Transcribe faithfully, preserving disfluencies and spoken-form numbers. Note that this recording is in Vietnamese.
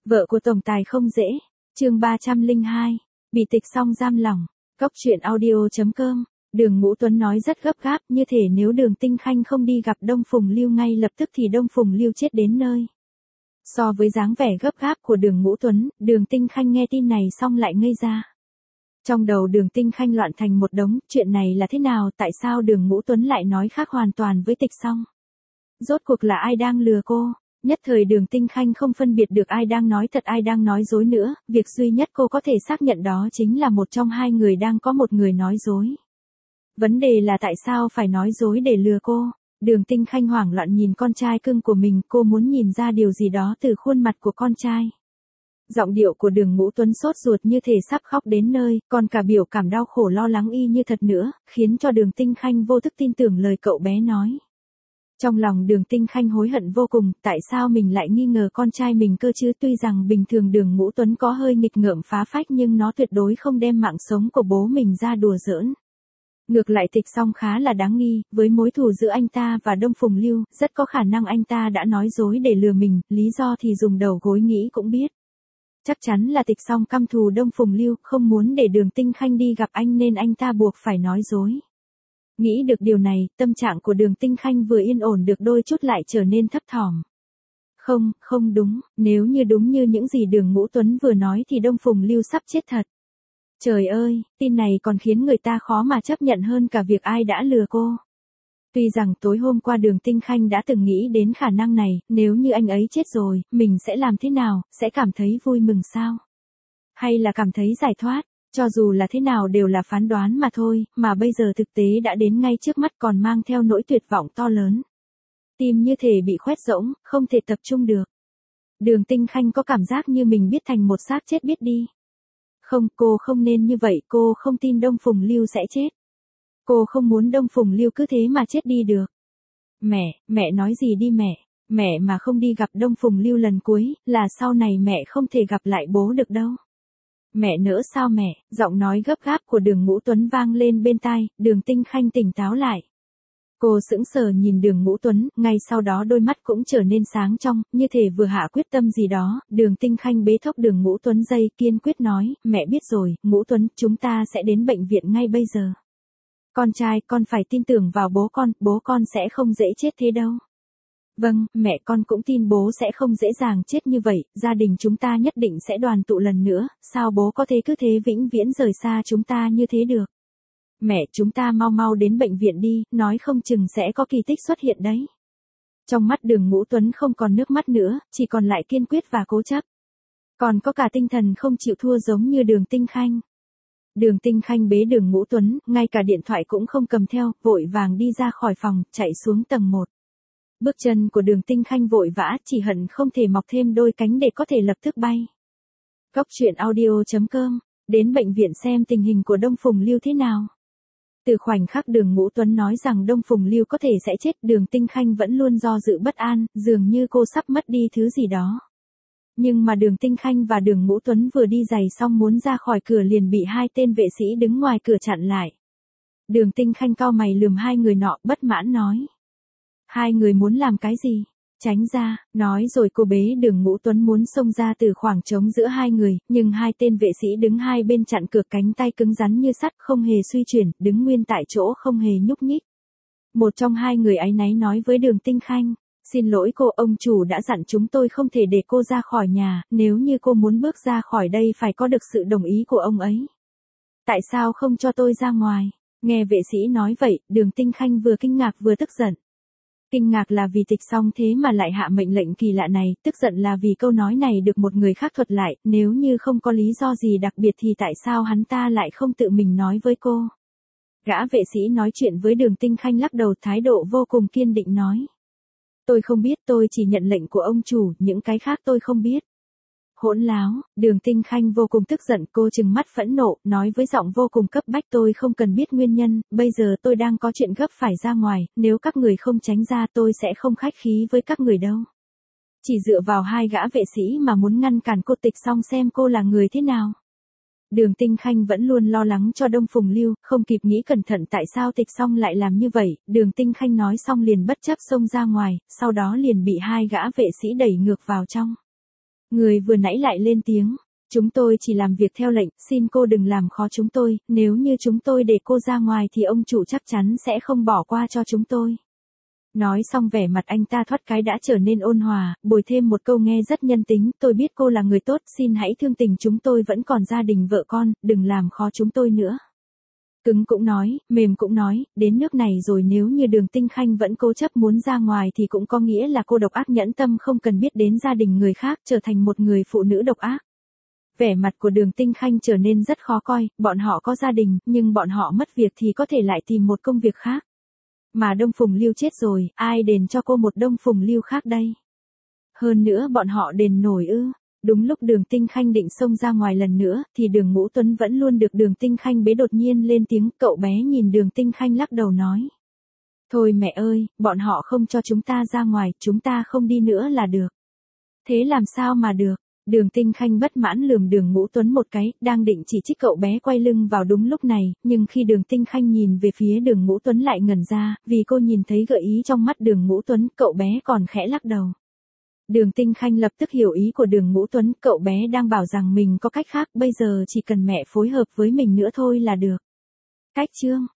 Vợ của tổng tài không dễ. Chương ba trăm lẻ hai. Bị tịch xong giam lỏng. Cốc truyện audio chấm com. Đường Ngũ Tuấn nói rất gấp gáp, như thể nếu Đường Tinh Khanh không đi gặp Đông Phùng Lưu ngay lập tức thì Đông Phùng Lưu chết đến nơi. So với dáng vẻ gấp gáp của Đường Ngũ Tuấn, Đường Tinh Khanh nghe tin này xong lại ngây ra. Trong đầu Đường Tinh Khanh loạn thành một đống, chuyện này là thế nào, tại sao Đường Ngũ Tuấn lại nói khác hoàn toàn với tịch xong? Rốt cuộc là ai đang lừa cô? Nhất thời Đường Tinh Khanh không phân biệt được ai đang nói thật ai đang nói dối nữa, việc duy nhất cô có thể xác nhận đó chính là một trong hai người đang có một người nói dối. Vấn đề là tại sao phải nói dối để lừa cô? Đường Tinh Khanh hoảng loạn nhìn con trai cưng của mình, cô muốn nhìn ra điều gì đó từ khuôn mặt của con trai. Giọng điệu của Đường Ngũ Tuấn sốt ruột như thể sắp khóc đến nơi, còn cả biểu cảm đau khổ lo lắng y như thật nữa, khiến cho Đường Tinh Khanh vô thức tin tưởng lời cậu bé nói. Trong lòng Đường Tinh Khanh hối hận vô cùng, tại sao mình lại nghi ngờ con trai mình cơ chứ? Tuy rằng bình thường Đường Ngũ Tuấn có hơi nghịch ngợm phá phách nhưng nó tuyệt đối không đem mạng sống của bố mình ra đùa giỡn. Ngược lại Tịch Song khá là đáng nghi, với mối thù giữa anh ta và Đông Phùng Lưu, rất có khả năng anh ta đã nói dối để lừa mình, lý do thì dùng đầu gối nghĩ cũng biết. Chắc chắn là Tịch Song căm thù Đông Phùng Lưu, không muốn để Đường Tinh Khanh đi gặp anh nên anh ta buộc phải nói dối. Nghĩ được điều này, tâm trạng của Đường Tinh Khanh vừa yên ổn được đôi chút lại trở nên thấp thỏm. Không, không đúng, nếu như đúng như những gì Đường Ngũ Tuấn vừa nói thì Đông Phùng Lưu sắp chết thật. Trời ơi, tin này còn khiến người ta khó mà chấp nhận hơn cả việc ai đã lừa cô. Tuy rằng tối hôm qua Đường Tinh Khanh đã từng nghĩ đến khả năng này, nếu như anh ấy chết rồi, mình sẽ làm thế nào, sẽ cảm thấy vui mừng sao? Hay là cảm thấy giải thoát? Cho dù là thế nào đều là phán đoán mà thôi, mà bây giờ thực tế đã đến ngay trước mắt còn mang theo nỗi tuyệt vọng to lớn. Tim như thể bị khoét rỗng, không thể tập trung được. Đường Tinh Khanh có cảm giác như mình biết thành một xác chết biết đi. Không, cô không nên như vậy, cô không tin Đông Phùng Lưu sẽ chết. Cô không muốn Đông Phùng Lưu cứ thế mà chết đi được. Mẹ, mẹ nói gì đi mẹ, mẹ mà không đi gặp Đông Phùng Lưu lần cuối, là sau này mẹ không thể gặp lại bố được đâu. Mẹ nỡ sao mẹ, giọng nói gấp gáp của Đường Ngũ Tuấn vang lên bên tai, Đường Tinh Khanh tỉnh táo lại. Cô sững sờ nhìn Đường Ngũ Tuấn, ngay sau đó đôi mắt cũng trở nên sáng trong, như thể vừa hạ quyết tâm gì đó. Đường Tinh Khanh bế thốc Đường Ngũ Tuấn dây, kiên quyết nói, mẹ biết rồi, Ngũ Tuấn, chúng ta sẽ đến bệnh viện ngay bây giờ. Con trai, con phải tin tưởng vào bố con, bố con sẽ không dễ chết thế đâu. Vâng, mẹ con cũng tin bố sẽ không dễ dàng chết như vậy, gia đình chúng ta nhất định sẽ đoàn tụ lần nữa, sao bố có thể cứ thế vĩnh viễn rời xa chúng ta như thế được. Mẹ, chúng ta mau mau đến bệnh viện đi, nói không chừng sẽ có kỳ tích xuất hiện đấy. Trong mắt Đường Ngũ Tuấn không còn nước mắt nữa, chỉ còn lại kiên quyết và cố chấp. Còn có cả tinh thần không chịu thua giống như Đường Tinh Khanh. Đường Tinh Khanh bế Đường Ngũ Tuấn, ngay cả điện thoại cũng không cầm theo, vội vàng đi ra khỏi phòng, chạy xuống tầng một. Bước chân của Đường Tinh Khanh vội vã, chỉ hận không thể mọc thêm đôi cánh để có thể lập tức bay. Cốc truyện audio chấm com, đến bệnh viện xem tình hình của Đông Phùng Lưu thế nào. Từ khoảnh khắc Đường Ngũ Tuấn nói rằng Đông Phùng Lưu có thể sẽ chết, Đường Tinh Khanh vẫn luôn do dự bất an, dường như cô sắp mất đi thứ gì đó. Nhưng mà Đường Tinh Khanh và Đường Ngũ Tuấn vừa đi giày xong muốn ra khỏi cửa liền bị hai tên vệ sĩ đứng ngoài cửa chặn lại. Đường Tinh Khanh cau mày lườm hai người nọ, bất mãn nói. Hai người muốn làm cái gì? Tránh ra, nói rồi cô bế Đường Ngũ Tuấn muốn xông ra từ khoảng trống giữa hai người, nhưng hai tên vệ sĩ đứng hai bên chặn cửa, cánh tay cứng rắn như sắt không hề suy chuyển, đứng nguyên tại chỗ không hề nhúc nhích. Một trong hai người áy náy nói với Đường Tinh Khanh, xin lỗi cô, ông chủ đã dặn chúng tôi không thể để cô ra khỏi nhà, nếu như cô muốn bước ra khỏi đây phải có được sự đồng ý của ông ấy. Tại sao không cho tôi ra ngoài? Nghe vệ sĩ nói vậy, Đường Tinh Khanh vừa kinh ngạc vừa tức giận. Kinh ngạc là vì Tịch Song thế mà lại hạ mệnh lệnh kỳ lạ này, tức giận là vì câu nói này được một người khác thuật lại, nếu như không có lý do gì đặc biệt thì tại sao hắn ta lại không tự mình nói với cô. Gã vệ sĩ nói chuyện với Đường Tinh Khanh lắc đầu, thái độ vô cùng kiên định nói. Tôi không biết, tôi chỉ nhận lệnh của ông chủ, những cái khác tôi không biết. Hỗn láo, Đường Tinh Khanh vô cùng tức giận, cô trừng mắt phẫn nộ, nói với giọng vô cùng cấp bách, tôi không cần biết nguyên nhân, bây giờ tôi đang có chuyện gấp phải ra ngoài, nếu các người không tránh ra tôi sẽ không khách khí với các người đâu. Chỉ dựa vào hai gã vệ sĩ mà muốn ngăn cản cô Tịch Song xem cô là người thế nào. Đường Tinh Khanh vẫn luôn lo lắng cho Đông Phùng Lưu, không kịp nghĩ cẩn thận tại sao Tịch Song lại làm như vậy, Đường Tinh Khanh nói xong liền bất chấp xông ra ngoài, sau đó liền bị hai gã vệ sĩ đẩy ngược vào trong. Người vừa nãy lại lên tiếng. Chúng tôi chỉ làm việc theo lệnh, xin cô đừng làm khó chúng tôi, nếu như chúng tôi để cô ra ngoài thì ông chủ chắc chắn sẽ không bỏ qua cho chúng tôi. Nói xong vẻ mặt anh ta thoát cái đã trở nên ôn hòa, bồi thêm một câu nghe rất nhân tính, tôi biết cô là người tốt, xin hãy thương tình chúng tôi vẫn còn gia đình vợ con, đừng làm khó chúng tôi nữa. Cứng cũng nói, mềm cũng nói, đến nước này rồi nếu như Đường Tinh Khanh vẫn cố chấp muốn ra ngoài thì cũng có nghĩa là cô độc ác nhẫn tâm không cần biết đến gia đình người khác, trở thành một người phụ nữ độc ác. Vẻ mặt của Đường Tinh Khanh trở nên rất khó coi, bọn họ có gia đình, nhưng bọn họ mất việc thì có thể lại tìm một công việc khác. Mà Đông Phùng Lưu chết rồi, ai đền cho cô một Đông Phùng Lưu khác đây? Hơn nữa bọn họ đền nổi ư? Đúng lúc Đường Tinh Khanh định xông ra ngoài lần nữa, thì Đường Ngũ Tuấn vẫn luôn được Đường Tinh Khanh bế đột nhiên lên tiếng, cậu bé nhìn Đường Tinh Khanh lắc đầu nói. Thôi mẹ ơi, bọn họ không cho chúng ta ra ngoài, chúng ta không đi nữa là được. Thế làm sao mà được? Đường Tinh Khanh bất mãn lườm Đường Ngũ Tuấn một cái, đang định chỉ trích cậu bé quay lưng vào đúng lúc này, nhưng khi Đường Tinh Khanh nhìn về phía Đường Ngũ Tuấn lại ngẩn ra, vì cô nhìn thấy gợi ý trong mắt Đường Ngũ Tuấn, cậu bé còn khẽ lắc đầu. Đường Tinh Khanh lập tức hiểu ý của Đường Ngũ Tuấn, cậu bé đang bảo rằng mình có cách khác, bây giờ chỉ cần mẹ phối hợp với mình nữa thôi là được. Cách chương